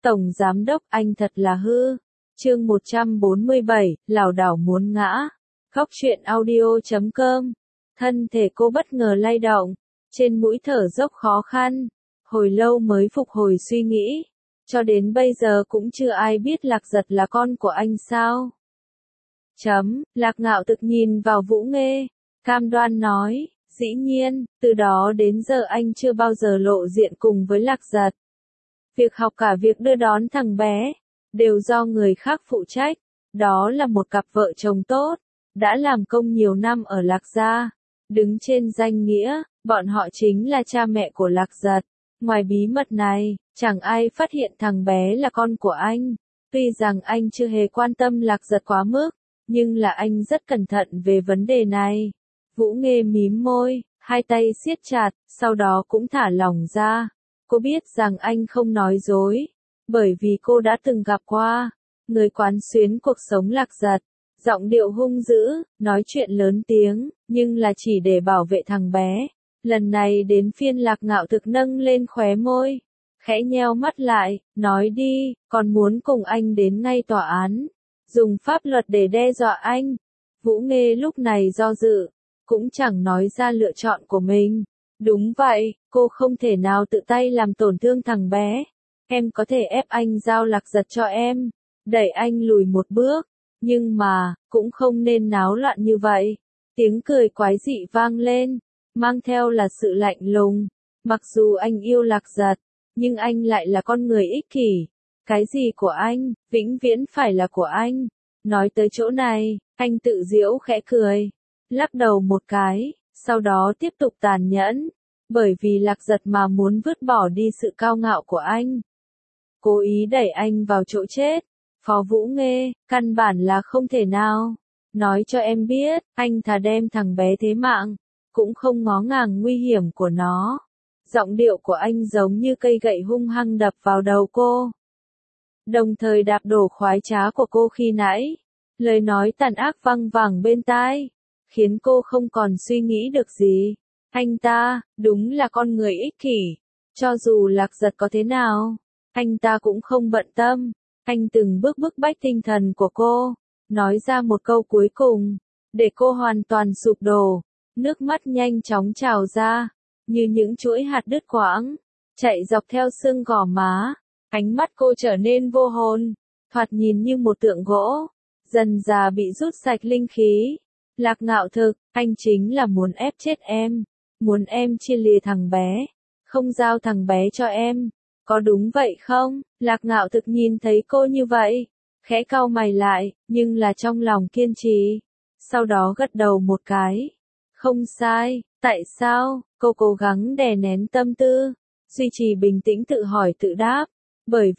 Tổng Giám Đốc anh thật là hư. Chương 147, lảo đảo muốn ngã. Khóc chuyện audio.com. Thân thể cô bất ngờ lay động, trên mũi thở dốc khó khăn, hồi lâu mới phục hồi suy nghĩ. Cho đến bây giờ cũng chưa ai biết Lạc Giật là con của anh sao? Lạc Ngạo Thực nhìn vào Vũ Nghê, cam đoan nói, dĩ nhiên, từ đó đến giờ anh chưa bao giờ lộ diện cùng với Lạc Giật. Việc học cả việc đưa đón thằng bé, đều do người khác phụ trách. Đó là một cặp vợ chồng tốt, đã làm công nhiều năm ở Lạc Gia. Đứng trên danh nghĩa, bọn họ chính là cha mẹ của Lạc Giật. Ngoài bí mật này, chẳng ai phát hiện thằng bé là con của anh. Tuy rằng anh chưa hề quan tâm Lạc Giật quá mức, nhưng là anh rất cẩn thận về vấn đề này. Vũ Nghê mím môi, hai tay siết chặt, sau đó cũng thả lỏng ra. Cô biết rằng anh không nói dối, bởi vì cô đã từng gặp qua người quán xuyến cuộc sống Lạc Giật. Giọng điệu hung dữ, nói chuyện lớn tiếng, nhưng là chỉ để bảo vệ thằng bé. Lần này đến phiên Lạc Ngạo Thực nâng lên khóe môi, khẽ nheo mắt lại, nói đi, còn muốn cùng anh đến ngay tòa án, dùng pháp luật để đe dọa anh. Vũ Nghê lúc này do dự, cũng chẳng nói ra lựa chọn của mình. Đúng vậy, cô không thể nào tự tay làm tổn thương thằng bé. Em có thể ép anh giao Lạc Giật cho em, đẩy anh lùi một bước, nhưng mà, cũng không nên náo loạn như vậy. Tiếng cười quái dị vang lên, mang theo là sự lạnh lùng. Mặc dù anh yêu Lạc Giật, nhưng anh lại là con người ích kỷ. Cái gì của anh, vĩnh viễn phải là của anh. Nói tới chỗ này, anh tự giễu khẽ cười, lắc đầu một cái, sau đó tiếp tục tàn nhẫn. Bởi vì Lạc Giật mà muốn vứt bỏ đi sự cao ngạo của anh, cố ý đẩy anh vào chỗ chết. Phó Vũ Nghê, căn bản là không thể nào. Nói cho em biết, anh thà đem thằng bé thế mạng, cũng không ngó ngàng nguy hiểm của nó. Giọng điệu của anh giống như cây gậy hung hăng đập vào đầu cô, đồng thời đạp đổ khoái trá của cô khi nãy. Lời nói tàn ác văng vẳng bên tai, khiến cô không còn suy nghĩ được gì. Anh ta, đúng là con người ích kỷ. Cho dù Lạc Giật có thế nào, anh ta cũng không bận tâm. Anh từng bước bức bách tinh thần của cô, nói ra một câu cuối cùng, để cô hoàn toàn sụp đổ. Nước mắt nhanh chóng trào ra, như những chuỗi hạt đứt quãng, chạy dọc theo xương gò má. Ánh mắt cô trở nên vô hồn, thoạt nhìn như một tượng gỗ, dần dà bị rút sạch linh khí. Lạc Ngạo Thực, anh chính là muốn ép chết em, muốn em chia lìa thằng bé, không giao thằng bé cho em. Có đúng vậy không? Lạc Ngạo Thực nhìn thấy cô như vậy, khẽ cau mày lại, nhưng là trong lòng kiên trì. Sau đó gật đầu một cái. Không sai, tại sao? Cô cố gắng đè nén tâm tư, duy trì bình tĩnh tự hỏi tự đáp. Bởi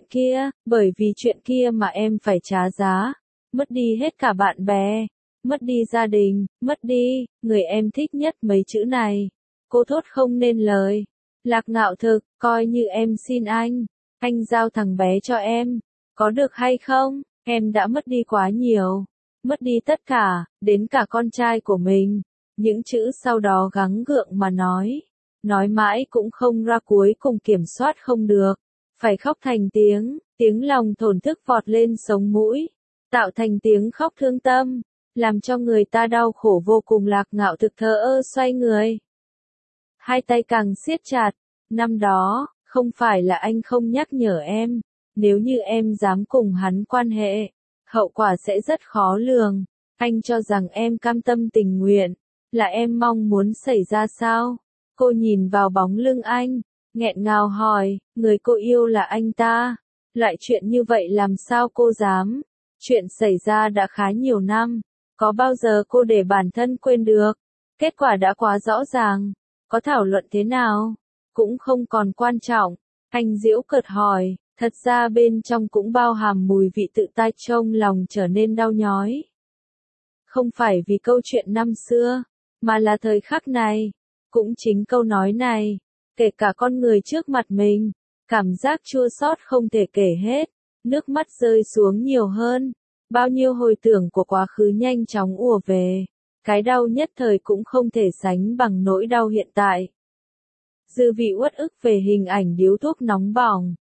vì chuyện kia mà em phải trả giá. Mất đi hết cả bạn bè, mất đi gia đình, mất đi người em thích nhất. Mấy chữ này, cô thốt không nên lời. Lạc Ngạo Thực, coi như em xin anh giao thằng bé cho em, có được hay không? Em đã mất đi quá nhiều, mất đi tất cả, đến cả con trai của mình. Những chữ sau đó gắng gượng mà nói mãi cũng không ra, cuối cùng kiểm soát không được, phải khóc thành tiếng lòng thổn thức vọt lên sống mũi, tạo thành tiếng khóc thương tâm, làm cho người ta đau khổ vô cùng. Lạc Ngạo Thực thờ ơ xoay người, hai tay càng siết chặt. Năm đó, không phải là anh không nhắc nhở em, nếu như em dám cùng hắn quan hệ, hậu quả sẽ rất khó lường. Anh cho rằng em cam tâm tình nguyện, là em mong muốn xảy ra sao? Cô nhìn vào bóng lưng anh, nghẹn ngào hỏi, người cô yêu là anh ta. Loại chuyện như vậy làm sao cô dám? Chuyện xảy ra đã khá nhiều năm, có bao giờ cô để bản thân quên được? Kết quả đã quá rõ ràng, có thảo luận thế nào cũng không còn quan trọng. Anh giễu cợt hỏi, thật ra bên trong cũng bao hàm mùi vị tự tai, trong lòng trở nên đau nhói. Không phải vì câu chuyện năm xưa, mà là thời khắc này. Cũng chính câu nói này, kể cả con người trước mặt mình, cảm giác chua xót không thể kể hết, nước mắt rơi xuống nhiều hơn. Bao nhiêu hồi tưởng của quá khứ nhanh chóng ùa về, cái đau nhất thời cũng không thể sánh bằng nỗi đau hiện tại. Dư vị uất ức về hình ảnh điếu thuốc nóng bỏng,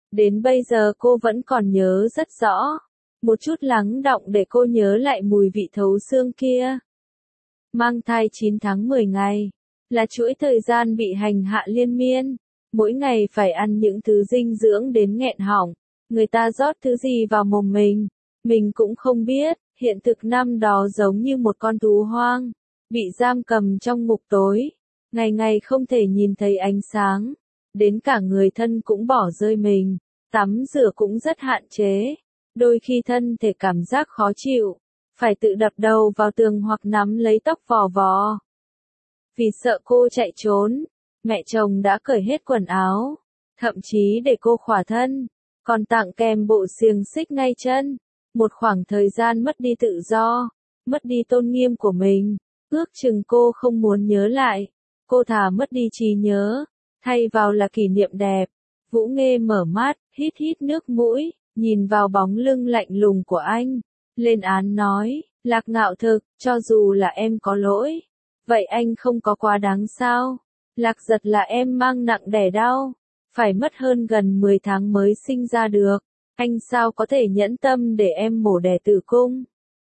Đến bây giờ cô vẫn còn nhớ rất rõ. Một chút lắng đọng để cô nhớ lại mùi vị thấu xương kia. Mang thai 9 tháng 10 ngày, là chuỗi thời gian bị hành hạ liên miên. Mỗi ngày phải ăn những thứ dinh dưỡng đến nghẹn họng. Người ta rót thứ gì vào mồm mình cũng không biết. Hiện thực năm đó giống như một con thú hoang, bị giam cầm trong ngục tối. Ngày ngày không thể nhìn thấy ánh sáng. Đến cả người thân cũng bỏ rơi mình. Tắm rửa cũng rất hạn chế. Đôi khi thân thể cảm giác khó chịu. Phải tự đập đầu vào tường hoặc nắm lấy tóc vò vò. Vì sợ cô chạy trốn, mẹ chồng đã cởi hết quần áo. Thậm chí để cô khỏa thân. Còn tặng kèm bộ xiềng xích ngay chân. Một khoảng thời gian mất đi tự do. Mất đi tôn nghiêm của mình. Ước chừng cô không muốn nhớ lại. Cô thà mất đi trí nhớ. Thay vào là kỷ niệm đẹp. Vũ Nghê mở mắt, hít hít nước mũi, nhìn vào bóng lưng lạnh lùng của anh. Lên án nói, Lạc Ngạo Thực, cho dù là em có lỗi. Vậy anh không có quá đáng sao? Lạc Giật là em mang nặng đẻ đau. Phải mất hơn gần 10 tháng mới sinh ra được. Anh sao có thể nhẫn tâm để em mổ đẻ tử cung?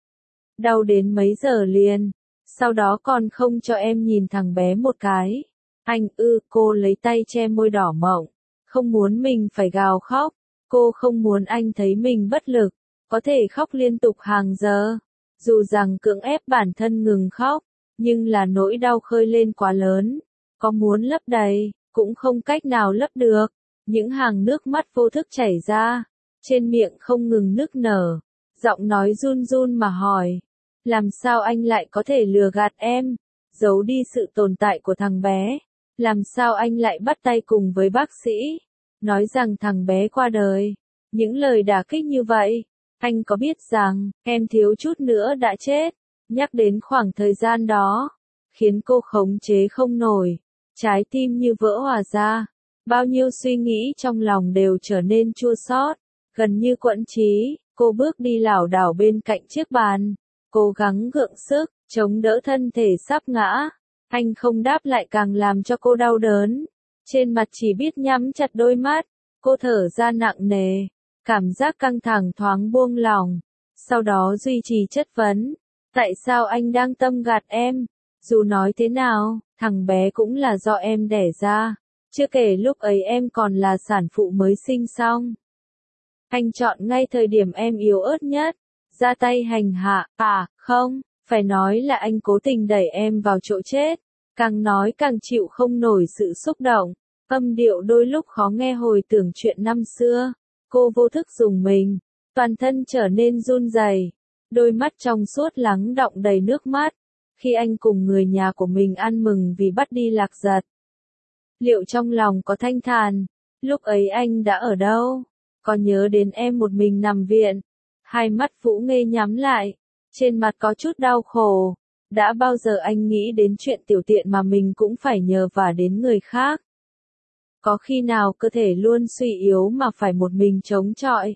Đau đến mấy giờ liền. Sau đó còn không cho em nhìn thằng bé một cái. Anh cô lấy tay che môi đỏ mọng. Không muốn mình phải gào khóc. Cô không muốn anh thấy mình bất lực. Có thể khóc liên tục hàng giờ. Dù rằng cưỡng ép bản thân ngừng khóc. Nhưng là nỗi đau khơi lên quá lớn. Có muốn lấp đầy, cũng không cách nào lấp được. Những hàng nước mắt vô thức chảy ra. Trên miệng không ngừng nức nở. Giọng nói run run mà hỏi. Làm sao anh lại có thể lừa gạt em? Giấu đi sự tồn tại của thằng bé. Làm sao anh lại bắt tay cùng với bác sĩ? Nói rằng thằng bé qua đời. Những lời đả kích như vậy. Anh có biết rằng, em thiếu chút nữa đã chết. Nhắc đến khoảng thời gian đó. Khiến cô khống chế không nổi. Trái tim như vỡ hòa ra. Bao nhiêu suy nghĩ trong lòng đều trở nên chua xót. Gần như quẫn trí, cô bước đi lảo đảo bên cạnh chiếc bàn. Cố gắng gượng sức, chống đỡ thân thể sắp ngã. Anh không đáp lại càng làm cho cô đau đớn. Trên mặt chỉ biết nhắm chặt đôi mắt. Cô thở ra nặng nề. Cảm giác căng thẳng thoáng buông lỏng. Sau đó duy trì chất vấn. Tại sao anh đang tâm gạt em? Dù nói thế nào, thằng bé cũng là do em đẻ ra. Chưa kể lúc ấy em còn là sản phụ mới sinh xong. Anh chọn ngay thời điểm em yếu ớt nhất. Ra tay hành hạ, không, phải nói là anh cố tình đẩy em vào chỗ chết. Càng nói càng chịu không nổi sự xúc động. Âm điệu đôi lúc khó nghe hồi tưởng chuyện năm xưa. Cô vô thức rùng mình. Toàn thân trở nên run rẩy. Đôi mắt trong suốt lắng đọng đầy nước mắt. Khi anh cùng người nhà của mình ăn mừng vì bắt đi Lạc Giật. Liệu trong lòng có thanh thản? Lúc ấy anh đã ở đâu? Có nhớ đến em một mình nằm viện? Hai mắt Vũ Nghê nhắm lại. Trên mặt có chút đau khổ. Đã bao giờ anh nghĩ đến chuyện tiểu tiện mà mình cũng phải nhờ vả đến người khác? Có khi nào cơ thể luôn suy yếu mà phải một mình chống chọi?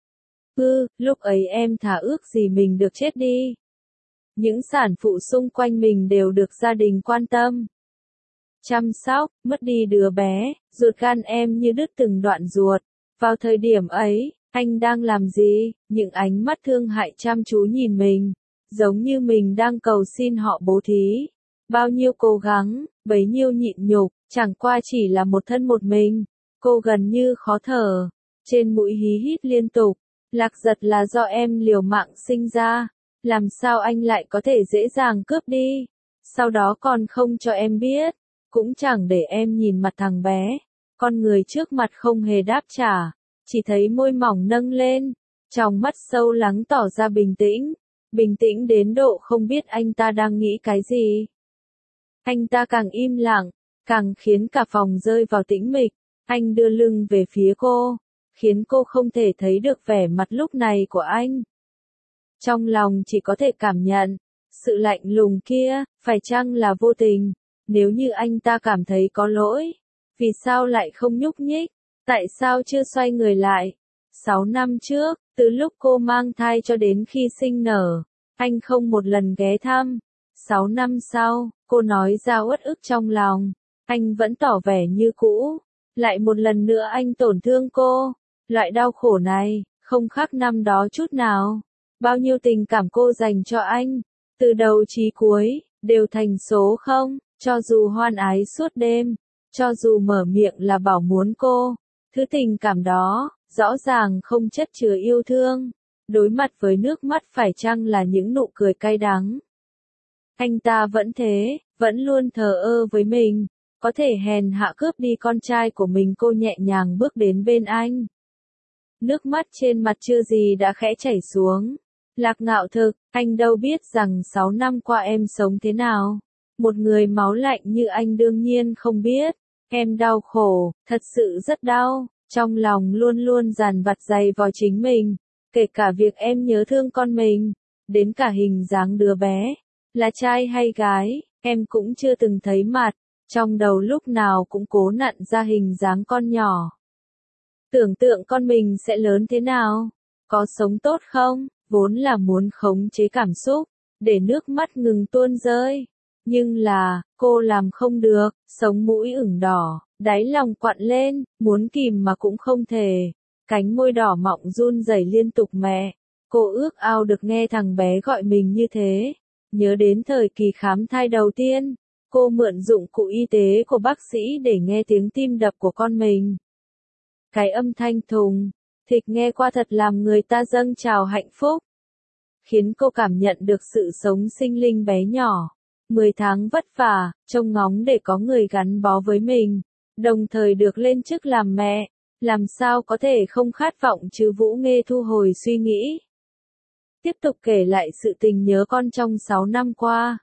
Lúc ấy em thà ước gì mình được chết đi. Những sản phụ xung quanh mình đều được gia đình quan tâm. Chăm sóc, mất đi đứa bé, ruột gan em như đứt từng đoạn ruột. Vào thời điểm ấy, anh đang làm gì? Những ánh mắt thương hại chăm chú nhìn mình. Giống như mình đang cầu xin họ bố thí. Bao nhiêu cố gắng, bấy nhiêu nhịn nhục, chẳng qua chỉ là một thân một mình. Cô gần như khó thở. Trên mũi hí hít liên tục. Lạc Giật là do em liều mạng sinh ra. Làm sao anh lại có thể dễ dàng cướp đi? Sau đó còn không cho em biết. Cũng chẳng để em nhìn mặt thằng bé. Con người trước mặt không hề đáp trả. Chỉ thấy môi mỏng nâng lên. Trong mắt sâu lắng tỏ ra bình tĩnh. Bình tĩnh đến độ không biết anh ta đang nghĩ cái gì. Anh ta càng im lặng. Càng khiến cả phòng rơi vào tĩnh mịch. Anh đưa lưng về phía cô. Khiến cô không thể thấy được vẻ mặt lúc này của anh. Trong lòng chỉ có thể cảm nhận. Sự lạnh lùng kia, phải chăng là vô tình? Nếu như anh ta cảm thấy có lỗi. Vì sao lại không nhúc nhích? Tại sao chưa xoay người lại? 6 năm trước, từ lúc cô mang thai cho đến khi sinh nở, anh không một lần ghé thăm. 6 năm sau, cô nói ra uất ức trong lòng. Anh vẫn tỏ vẻ như cũ. Lại một lần nữa anh tổn thương cô. Loại đau khổ này, không khác năm đó chút nào. Bao nhiêu tình cảm cô dành cho anh, từ đầu chí cuối, đều thành số không, cho dù hoan ái suốt đêm, cho dù mở miệng là bảo muốn cô. Thứ tình cảm đó, rõ ràng không chất chứa yêu thương. Đối mặt với nước mắt phải chăng là những nụ cười cay đắng. Anh ta vẫn thế, vẫn luôn thờ ơ với mình. Có thể hèn hạ cướp đi con trai của mình, cô nhẹ nhàng bước đến bên anh. Nước mắt trên mặt chưa gì đã khẽ chảy xuống. Lạc Ngạo Thực, anh đâu biết rằng 6 năm qua em sống thế nào. Một người máu lạnh như anh đương nhiên không biết. Em đau khổ, thật sự rất đau. Trong lòng luôn luôn dằn vặt dày vò chính mình. Kể cả việc em nhớ thương con mình. Đến cả hình dáng đứa bé. Là trai hay gái, em cũng chưa từng thấy mặt. Trong đầu lúc nào cũng cố nặn ra hình dáng con nhỏ. Tưởng tượng con mình sẽ lớn thế nào? Có sống tốt không? Vốn là muốn khống chế cảm xúc, để nước mắt ngừng tuôn rơi. Nhưng là, cô làm không được, sống mũi ửng đỏ, đáy lòng quặn lên, muốn kìm mà cũng không thể. Cánh môi đỏ mọng run rẩy liên tục mẹ. Cô ước ao được nghe thằng bé gọi mình như thế. Nhớ đến thời kỳ khám thai đầu tiên, cô mượn dụng cụ y tế của bác sĩ để nghe tiếng tim đập của con mình. Cái âm thanh thùng, thịch nghe qua thật làm người ta dâng trào hạnh phúc. Khiến cô cảm nhận được sự sống sinh linh bé nhỏ. 10 tháng vất vả, trông ngóng để có người gắn bó với mình. Đồng thời được lên chức làm mẹ. Làm sao có thể không khát vọng chứ? Vũ Nghê thu hồi suy nghĩ. Tiếp tục kể lại sự tình nhớ con trong 6 năm qua.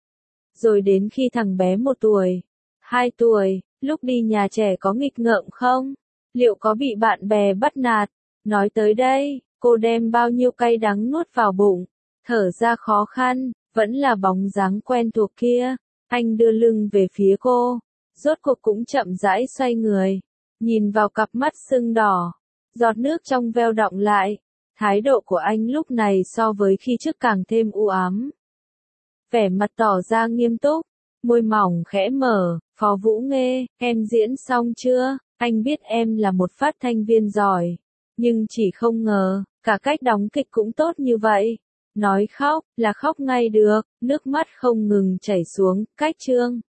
Rồi đến khi thằng bé 1 tuổi, 2 tuổi, lúc đi nhà trẻ có nghịch ngợm không? Liệu có bị bạn bè bắt nạt? Nói tới đây, cô đem bao nhiêu cay đắng nuốt vào bụng, thở ra khó khăn, vẫn là bóng dáng quen thuộc kia. Anh đưa lưng về phía cô, rốt cuộc cũng chậm rãi xoay người, nhìn vào cặp mắt sưng đỏ, giọt nước trong veo đọng lại. Thái độ của anh lúc này so với khi trước càng thêm u ám. Vẻ mặt tỏ ra nghiêm túc, môi mỏng khẽ mở. Phó Vũ Nghê, em diễn xong chưa? Anh biết em là một phát thanh viên giỏi, nhưng chỉ không ngờ, cả cách đóng kịch cũng tốt như vậy. Nói khóc, là khóc ngay được, nước mắt không ngừng chảy xuống. Cách chương